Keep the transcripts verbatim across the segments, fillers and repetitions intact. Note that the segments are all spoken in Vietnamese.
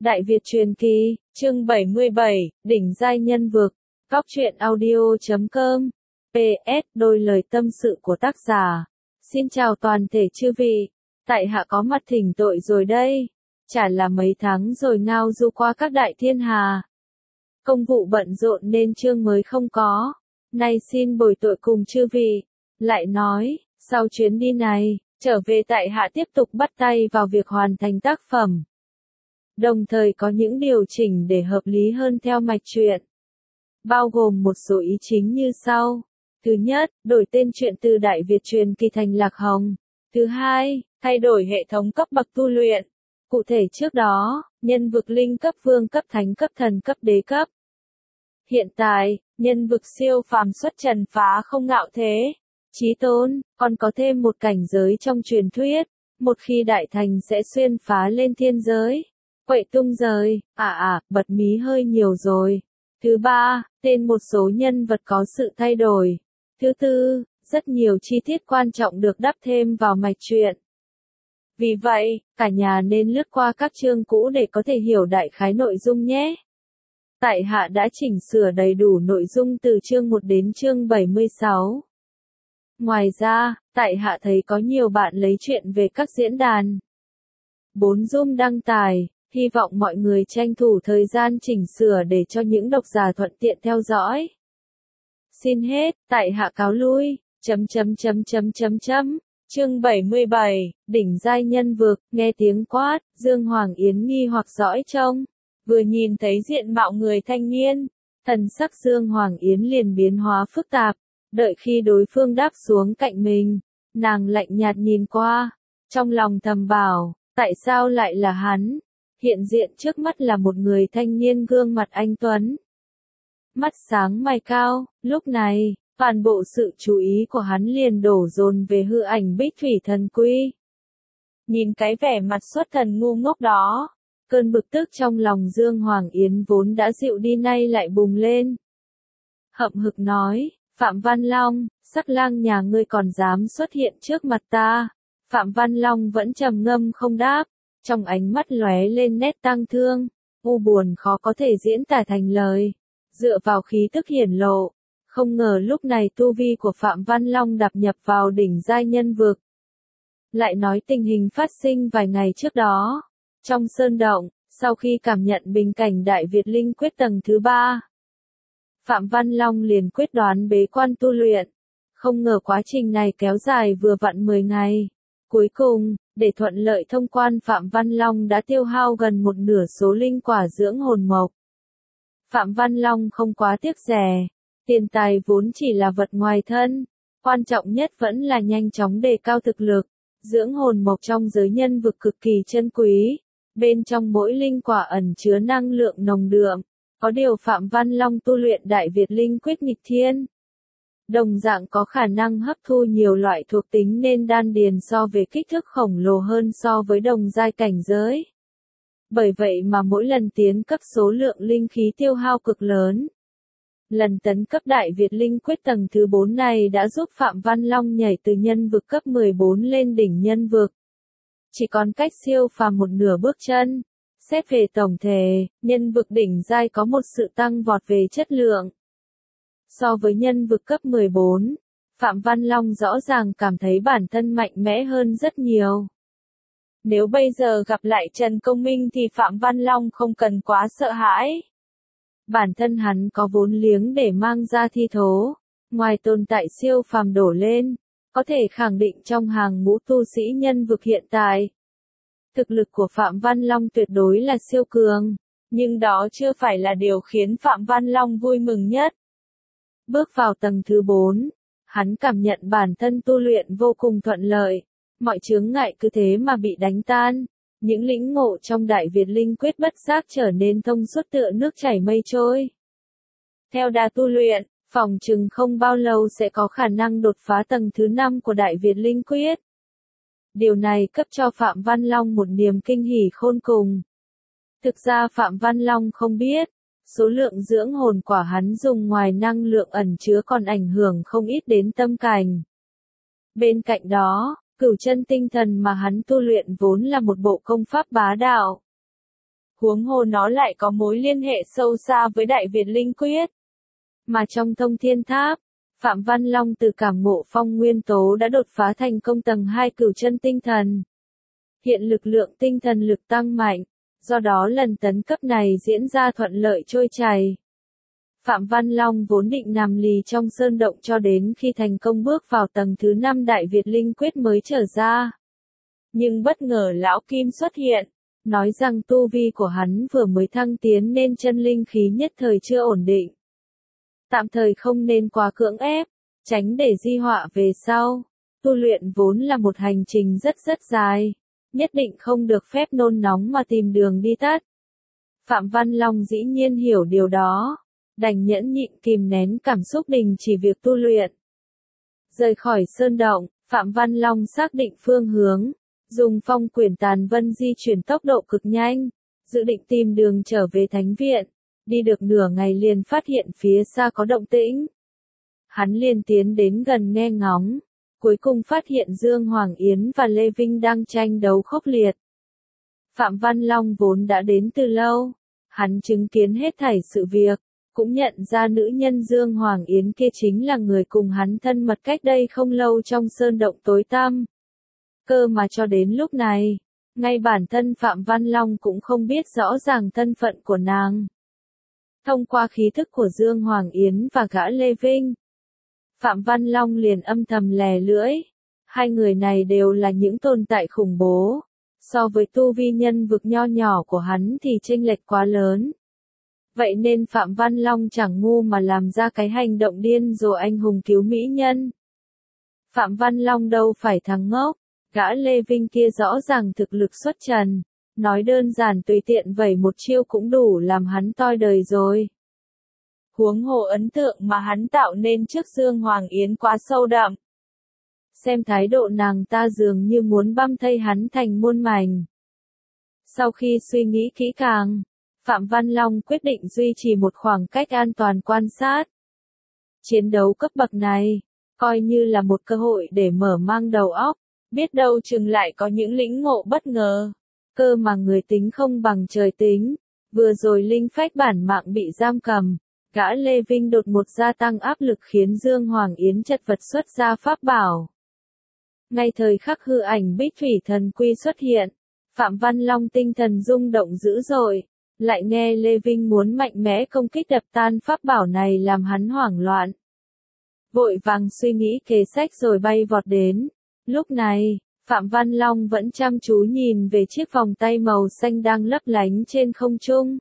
Đại Việt truyền kỳ, chương bảy mươi bảy, đỉnh giai nhân vực, góc truyện audio chấm com, pê ét, đôi lời tâm sự của tác giả. Xin chào toàn thể chư vị, tại hạ có mặt thỉnh tội rồi đây, chả là mấy tháng rồi ngao du qua các đại thiên hà. Công vụ bận rộn nên chương mới không có, nay xin bồi tội cùng chư vị. Lại nói, sau chuyến đi này, trở về tại hạ tiếp tục bắt tay vào việc hoàn thành tác phẩm. Đồng thời có những điều chỉnh để hợp lý hơn theo mạch truyện. Bao gồm một số ý chính như sau. Thứ nhất, đổi tên truyện từ Đại Việt truyền kỳ thành Lạc Hồng. Thứ hai, thay đổi hệ thống cấp bậc tu luyện. Cụ thể trước đó, nhân vực linh cấp vương cấp thánh cấp thần cấp đế cấp. Hiện tại, nhân vực siêu phàm xuất trần phá không ngạo thế, chí tôn, còn có thêm một cảnh giới trong truyền thuyết. Một khi đại thành sẽ xuyên phá lên thiên giới. Quậy tung rời, à à, bật mí hơi nhiều rồi. Thứ ba, tên một số nhân vật có sự thay đổi. Thứ tư, rất nhiều chi tiết quan trọng được đắp thêm vào mạch truyện. Vì vậy, cả nhà nên lướt qua các chương cũ để có thể hiểu đại khái nội dung nhé. Tại hạ đã chỉnh sửa đầy đủ nội dung từ chương một đến chương bảy mươi sáu. Ngoài ra, tại hạ thấy có nhiều bạn lấy chuyện về các diễn đàn bốn Zoom đăng tải. Hy vọng mọi người tranh thủ thời gian chỉnh sửa để cho những độc giả thuận tiện theo dõi. Xin hết, tại hạ cáo lui, chấm chấm chấm chấm chấm chấm. Chương bảy mươi bảy, đỉnh giai nhân vực, nghe tiếng quát, Dương Hoàng Yến nghi hoặc dõi trông. Vừa nhìn thấy diện mạo người thanh niên, thần sắc Dương Hoàng Yến liền biến hóa phức tạp, đợi khi đối phương đáp xuống cạnh mình, nàng lạnh nhạt nhìn qua, trong lòng thầm bảo, tại sao lại là hắn? Hiện diện trước mắt là một người thanh niên gương mặt anh tuấn. Mắt sáng mày cao, lúc này, toàn bộ sự chú ý của hắn liền đổ dồn về hư ảnh Bích Thủy Thần Quy. Nhìn cái vẻ mặt xuất thần ngu ngốc đó, cơn bực tức trong lòng Dương Hoàng Yến vốn đã dịu đi nay lại bùng lên. Hậm hực nói, Phạm Văn Long, sắc lang nhà ngươi còn dám xuất hiện trước mặt ta. Phạm Văn Long vẫn trầm ngâm không đáp. Trong ánh mắt lóe lên nét tang thương, u buồn khó có thể diễn tả thành lời. Dựa vào khí tức hiển lộ, không ngờ lúc này tu vi của Phạm Văn Long đạp nhập vào đỉnh giai nhân vực. Lại nói tình hình phát sinh vài ngày trước đó, trong sơn động, sau khi cảm nhận bình cảnh Đại Việt Linh quyết tầng thứ ba, Phạm Văn Long liền quyết đoán bế quan tu luyện. Không ngờ quá trình này kéo dài vừa vặn mười ngày. Cuối cùng, để thuận lợi thông quan Phạm Văn Long đã tiêu hao gần một nửa số linh quả dưỡng hồn mộc. Phạm Văn Long không quá tiếc rẻ, tiền tài vốn chỉ là vật ngoài thân, quan trọng nhất vẫn là nhanh chóng đề cao thực lực. Dưỡng hồn mộc trong giới nhân vực cực kỳ chân quý, bên trong mỗi linh quả ẩn chứa năng lượng nồng đượm, có điều Phạm Văn Long tu luyện Đại Việt Linh quyết nghịch thiên. Đồng dạng có khả năng hấp thu nhiều loại thuộc tính nên đan điền so về kích thước khổng lồ hơn so với đồng giai cảnh giới. Bởi vậy mà mỗi lần tiến cấp số lượng linh khí tiêu hao cực lớn. Lần tấn cấp Đại Việt Linh quyết tầng thứ bốn này đã giúp Phạm Văn Long nhảy từ nhân vực cấp mười bốn lên đỉnh nhân vực. Chỉ còn cách siêu phàm một nửa bước chân. Xét về tổng thể, nhân vực đỉnh giai có một sự tăng vọt về chất lượng. So với nhân vực cấp mười bốn, Phạm Văn Long rõ ràng cảm thấy bản thân mạnh mẽ hơn rất nhiều. Nếu bây giờ gặp lại Trần Công Minh thì Phạm Văn Long không cần quá sợ hãi. Bản thân hắn có vốn liếng để mang ra thi thố, ngoài tồn tại siêu phàm đổ lên, có thể khẳng định trong hàng ngũ tu sĩ nhân vực hiện tại. Thực lực của Phạm Văn Long tuyệt đối là siêu cường, nhưng đó chưa phải là điều khiến Phạm Văn Long vui mừng nhất. Bước vào tầng thứ bốn, hắn cảm nhận bản thân tu luyện vô cùng thuận lợi, mọi chướng ngại cứ thế mà bị đánh tan, những lĩnh ngộ trong Đại Việt Linh quyết bất giác trở nên thông suốt tựa nước chảy mây trôi. Theo đà tu luyện, phỏng chừng không bao lâu sẽ có khả năng đột phá tầng thứ năm của Đại Việt Linh quyết. Điều này cấp cho Phạm Văn Long một niềm kinh hỉ khôn cùng. Thực ra Phạm Văn Long không biết, số lượng dưỡng hồn quả hắn dùng ngoài năng lượng ẩn chứa còn ảnh hưởng không ít đến tâm cảnh. Bên cạnh đó, cửu chân tinh thần mà hắn tu luyện vốn là một bộ công pháp bá đạo. Huống hồ nó lại có mối liên hệ sâu xa với Đại Việt Linh Quyết. Mà trong Thông Thiên Tháp, Phạm Văn Long từ cảm ngộ phong nguyên tố đã đột phá thành công tầng hai cửu chân tinh thần. Hiện lực lượng tinh thần lực tăng mạnh, do đó lần tấn cấp này diễn ra thuận lợi trôi chảy. Phạm Văn Long vốn định nằm lì trong sơn động cho đến khi thành công bước vào tầng thứ năm Đại Việt Linh Quyết mới trở ra. Nhưng bất ngờ Lão Kim xuất hiện, nói rằng tu vi của hắn vừa mới thăng tiến nên chân linh khí nhất thời chưa ổn định. Tạm thời không nên quá cưỡng ép, tránh để di họa về sau. Tu luyện vốn là một hành trình rất rất dài, nhất định không được phép nôn nóng mà tìm đường đi tắt. Phạm Văn Long dĩ nhiên hiểu điều đó, đành nhẫn nhịn kìm nén cảm xúc đình chỉ việc tu luyện. Rời khỏi sơn động, Phạm Văn Long xác định phương hướng, dùng phong quyển tàn vân di chuyển tốc độ cực nhanh, dự định tìm đường trở về thánh viện. Đi được nửa ngày liền phát hiện phía xa có động tĩnh. Hắn liền tiến đến gần nghe ngóng, cuối cùng phát hiện Dương Hoàng Yến và Lê Vinh đang tranh đấu khốc liệt. Phạm Văn Long vốn đã đến từ lâu, hắn chứng kiến hết thảy sự việc, cũng nhận ra nữ nhân Dương Hoàng Yến kia chính là người cùng hắn thân mật cách đây không lâu trong sơn động tối tăm. Cơ mà cho đến lúc này, ngay bản thân Phạm Văn Long cũng không biết rõ ràng thân phận của nàng. Thông qua khí thức của Dương Hoàng Yến và gã Lê Vinh, Phạm Văn Long liền âm thầm lè lưỡi. Hai người này đều là những tồn tại khủng bố. So với tu vi nhân vực nho nhỏ của hắn thì chênh lệch quá lớn. Vậy nên Phạm Văn Long chẳng ngu mà làm ra cái hành động điên rồ anh hùng cứu mỹ nhân. Phạm Văn Long đâu phải thằng ngốc, gã Lê Vinh kia rõ ràng thực lực xuất trần. Nói đơn giản tùy tiện vẩy một chiêu cũng đủ làm hắn toi đời rồi. Huống hồ ấn tượng mà hắn tạo nên trước Dương Hoàng Yến quá sâu đậm. Xem thái độ nàng ta dường như muốn băm thây hắn thành muôn mảnh. Sau khi suy nghĩ kỹ càng, Phạm Văn Long quyết định duy trì một khoảng cách an toàn quan sát. Chiến đấu cấp bậc này, coi như là một cơ hội để mở mang đầu óc, biết đâu chừng lại có những lĩnh ngộ bất ngờ. Cơ mà người tính không bằng trời tính, vừa rồi linh phách bản mạng bị giam cầm, gã Lê Vinh đột một gia tăng áp lực khiến Dương Hoàng Yến chật vật xuất ra pháp bảo. Ngay thời khắc hư ảnh Bích Thủy Thần Quy xuất hiện, Phạm Văn Long tinh thần rung động dữ dội, lại nghe Lê Vinh muốn mạnh mẽ công kích đập tan pháp bảo này làm hắn hoảng loạn. Vội vàng suy nghĩ kế sách rồi bay vọt đến. Lúc này, Phạm Văn Long vẫn chăm chú nhìn về chiếc vòng tay màu xanh đang lấp lánh trên không trung.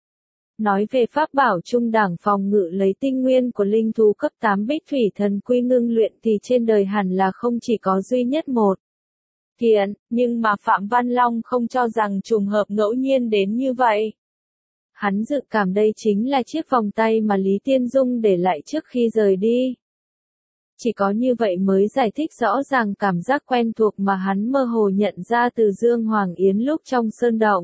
Nói về pháp bảo trung đẳng phòng ngự lấy tinh nguyên của linh thú cấp tám Bích Thủy Thần Quy ngưng luyện thì trên đời hẳn là không chỉ có duy nhất một kiện, nhưng mà Phạm Văn Long không cho rằng trùng hợp ngẫu nhiên đến như vậy. Hắn dự cảm đây chính là chiếc vòng tay mà Lý Tiên Dung để lại trước khi rời đi. Chỉ có như vậy mới giải thích rõ ràng cảm giác quen thuộc mà hắn mơ hồ nhận ra từ Dương Hoàng Yến lúc trong sơn động.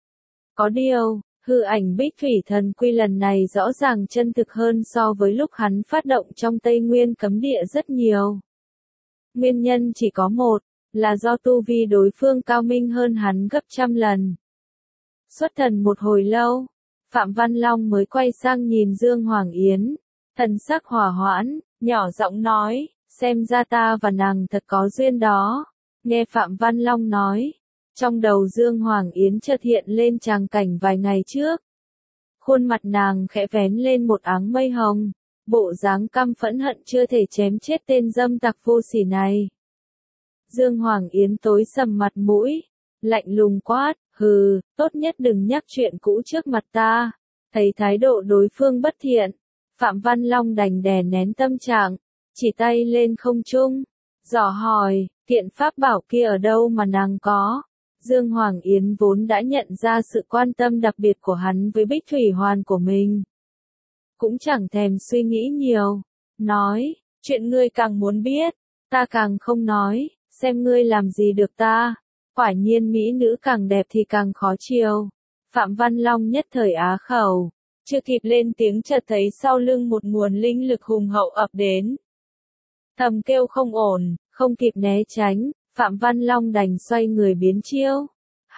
Có điều, hư ảnh Bích Thủy Thần Quy lần này rõ ràng chân thực hơn so với lúc hắn phát động trong Tây Nguyên cấm địa rất nhiều. Nguyên nhân chỉ có một, là do tu vi đối phương cao minh hơn hắn gấp trăm lần. Xuất thần một hồi lâu, Phạm Văn Long mới quay sang nhìn Dương Hoàng Yến, thần sắc hòa hoãn, nhỏ giọng nói, xem ra ta và nàng thật có duyên đó. Nghe Phạm Văn Long nói, trong đầu Dương Hoàng Yến chợt hiện lên tràng cảnh vài ngày trước. Khuôn mặt nàng khẽ vén lên một áng mây hồng, bộ dáng căm phẫn hận chưa thể chém chết tên dâm tặc vô sỉ này. Dương Hoàng Yến tối sầm mặt mũi, lạnh lùng quát, hừ, tốt nhất đừng nhắc chuyện cũ trước mặt ta. Thấy thái độ đối phương bất thiện, Phạm Văn Long đành đè nén tâm trạng, chỉ tay lên không trung, dò hỏi, kiện pháp bảo kia ở đâu mà nàng có. Dương Hoàng Yến vốn đã nhận ra sự quan tâm đặc biệt của hắn với Bích Thủy Hoàn của mình. Cũng chẳng thèm suy nghĩ nhiều, nói, chuyện ngươi càng muốn biết, ta càng không nói, xem ngươi làm gì được ta. Quả nhiên mỹ nữ càng đẹp thì càng khó chiều. Phạm Văn Long nhất thời á khẩu, chưa kịp lên tiếng chợt thấy sau lưng một nguồn linh lực hùng hậu ập đến. Thầm kêu không ổn, không kịp né tránh, Phạm Văn Long đành xoay người biến chiêu.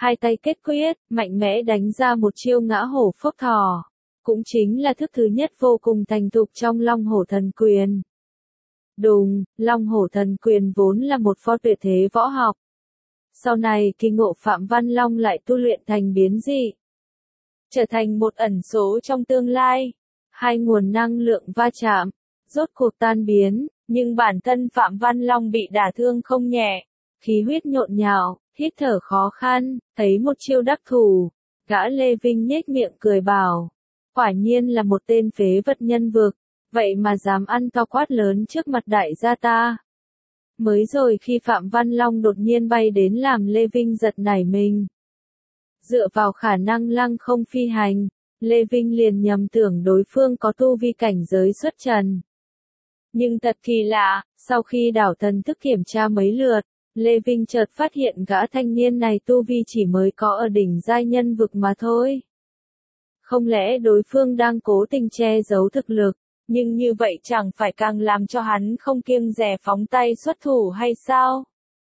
hai tay kết quyết, mạnh mẽ đánh ra một chiêu ngã hổ phốc thỏ. Cũng chính là thức thứ nhất vô cùng thành thục trong Long Hổ Thần Quyền. Đùng, Long Hổ Thần Quyền vốn là một pho tuyệt thế võ học. Sau này kỳ ngộ Phạm Văn Long lại tu luyện thành biến dị, trở thành một ẩn số trong tương lai. Hai nguồn năng lượng va chạm, rốt cuộc tan biến, nhưng bản thân Phạm Văn Long bị đả thương không nhẹ, khí huyết nhộn nhạo, hít thở khó khăn, thấy một chiêu đắc thủ, gã Lê Vinh nhếch miệng cười bảo, quả nhiên là một tên phế vật nhân vực, vậy mà dám ăn to quát lớn trước mặt đại gia ta. Mới rồi khi Phạm Văn Long đột nhiên bay đến làm Lê Vinh giật nảy mình. Dựa vào khả năng lăng không phi hành, Lê Vinh liền nhầm tưởng đối phương có tu vi cảnh giới xuất trần. Nhưng thật kỳ lạ, sau khi đảo thần thức kiểm tra mấy lượt, Lê Vinh chợt phát hiện gã thanh niên này tu vi chỉ mới có ở đỉnh giai nhân vực mà thôi. Không lẽ đối phương đang cố tình che giấu thực lực, nhưng như vậy chẳng phải càng làm cho hắn không kiêng dè phóng tay xuất thủ hay sao?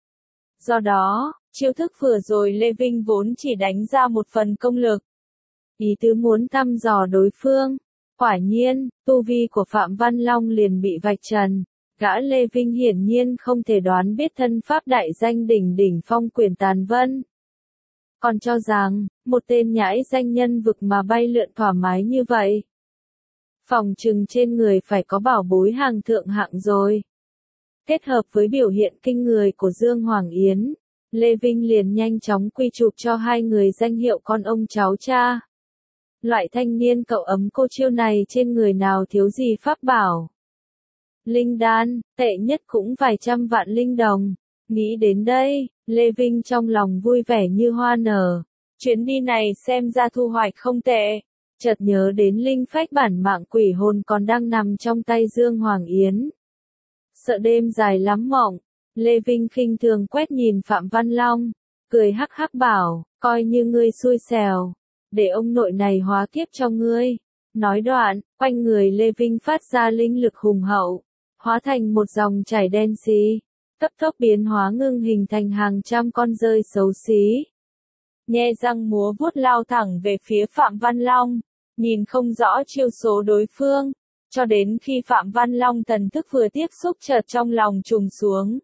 Do đó, chiêu thức vừa rồi Lê Vinh vốn chỉ đánh ra một phần công lực. Ý tứ muốn thăm dò đối phương. Quả nhiên, tu vi của Phạm Văn Long liền bị vạch trần. Gã Lê Vinh hiển nhiên không thể đoán biết thân pháp đại danh đỉnh đỉnh phong quyền tàn vân. Còn cho rằng, một tên nhãi danh nhân vực mà bay lượn thoải mái như vậy. Phòng trừng trên người phải có bảo bối hàng thượng hạng rồi. Kết hợp với biểu hiện kinh người của Dương Hoàng Yến, Lê Vinh liền nhanh chóng quy chụp cho hai người danh hiệu con ông cháu cha. Loại thanh niên cậu ấm cô chiêu này trên người nào thiếu gì pháp bảo. Linh đan, tệ nhất cũng vài trăm vạn linh đồng. Nghĩ đến đây, Lê Vinh trong lòng vui vẻ như hoa nở. Chuyến đi này xem ra thu hoạch không tệ. Chợt nhớ đến linh phách bản mạng quỷ hồn còn đang nằm trong tay Dương Hoàng Yến. Sợ đêm dài lắm mộng, Lê Vinh khinh thường quét nhìn Phạm Văn Long, cười hắc hắc bảo, coi như ngươi xui xẻo, để ông nội này hóa kiếp cho ngươi. Nói đoạn, quanh người Lê Vinh phát ra linh lực hùng hậu, hóa thành một dòng chảy đen xí, cấp tốc biến hóa ngưng hình thành hàng trăm con rơi xấu xí. Nhe răng múa vuốt lao thẳng về phía Phạm Văn Long, nhìn không rõ chiêu số đối phương, cho đến khi Phạm Văn Long thần thức vừa tiếp xúc chợt trong lòng trùng xuống.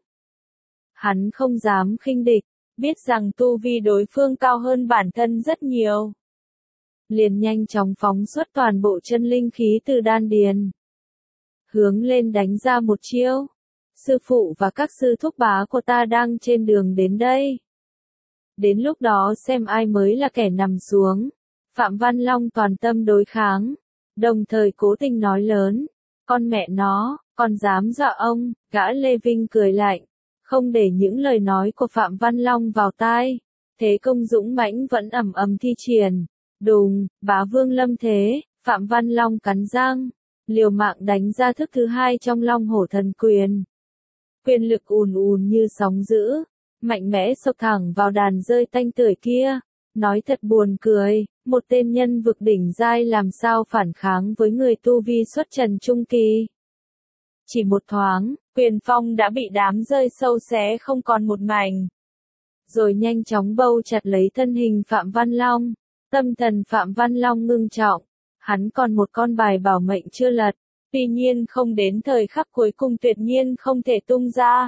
Hắn không dám khinh địch, biết rằng tu vi đối phương cao hơn bản thân rất nhiều. Liền nhanh chóng phóng xuất toàn bộ chân linh khí từ đan điền. Hướng lên đánh ra một chiêu. Sư phụ và các sư thúc bá của ta đang trên đường đến đây. Đến lúc đó xem ai mới là kẻ nằm xuống. Phạm Văn Long toàn tâm đối kháng. Đồng thời cố tình nói lớn. Con mẹ nó, còn dám dọa ông, gã Lê Vinh cười lạnh. Không để những lời nói của Phạm Văn Long vào tai. Thế công dũng mãnh vẫn ầm ầm thi triển. Đùng, bá vương lâm thế, Phạm Văn Long cắn răng. Liều mạng đánh ra thức thứ hai trong Long Hổ Thần Quyền. Quyền lực ùn ùn như sóng dữ. Mạnh mẽ sộc thẳng vào đàn rơi tanh tưởi kia. Nói thật buồn cười, một tên nhân vực đỉnh giai làm sao phản kháng với người tu vi xuất trần trung kỳ. Chỉ một thoáng, quyền phong đã bị đám rơi sâu xé không còn một mảnh. Rồi nhanh chóng bâu chặt lấy thân hình Phạm Văn Long. Tâm thần Phạm Văn Long ngưng trọng. Hắn còn một con bài bảo mệnh chưa lật. Tuy nhiên không đến thời khắc cuối cùng tuyệt nhiên không thể tung ra.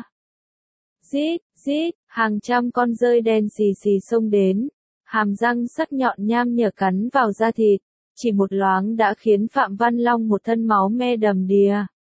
Rít, rít, hàng trăm con rơi đen xì xì xông đến. Hàm răng sắc nhọn nham nhở cắn vào da thịt. Chỉ một loáng đã khiến Phạm Văn Long một thân máu me đầm đìa.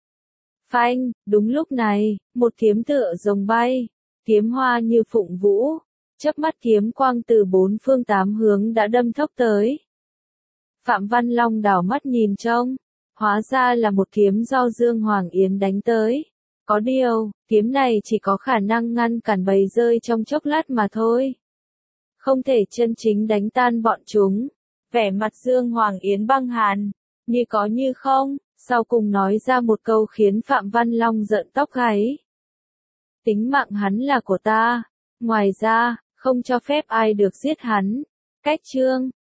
Phanh, đúng lúc này, một kiếm tựa rồng bay. Kiếm hoa như phụng vũ. Chớp mắt kiếm quang từ bốn phương tám hướng đã đâm thốc tới. Phạm Văn Long đảo mắt nhìn trông. Hóa ra là một kiếm do Dương Hoàng Yến đánh tới. Có điều, kiếm này chỉ có khả năng ngăn cản bầy rơi trong chốc lát mà thôi. Không thể chân chính đánh tan bọn chúng. Vẻ mặt Dương Hoàng Yến băng hàn, như có như không, sau cùng nói ra một câu khiến Phạm Văn Long rợn tóc gáy. Tính mạng hắn là của ta, ngoài ra, không cho phép ai được giết hắn. Cách chương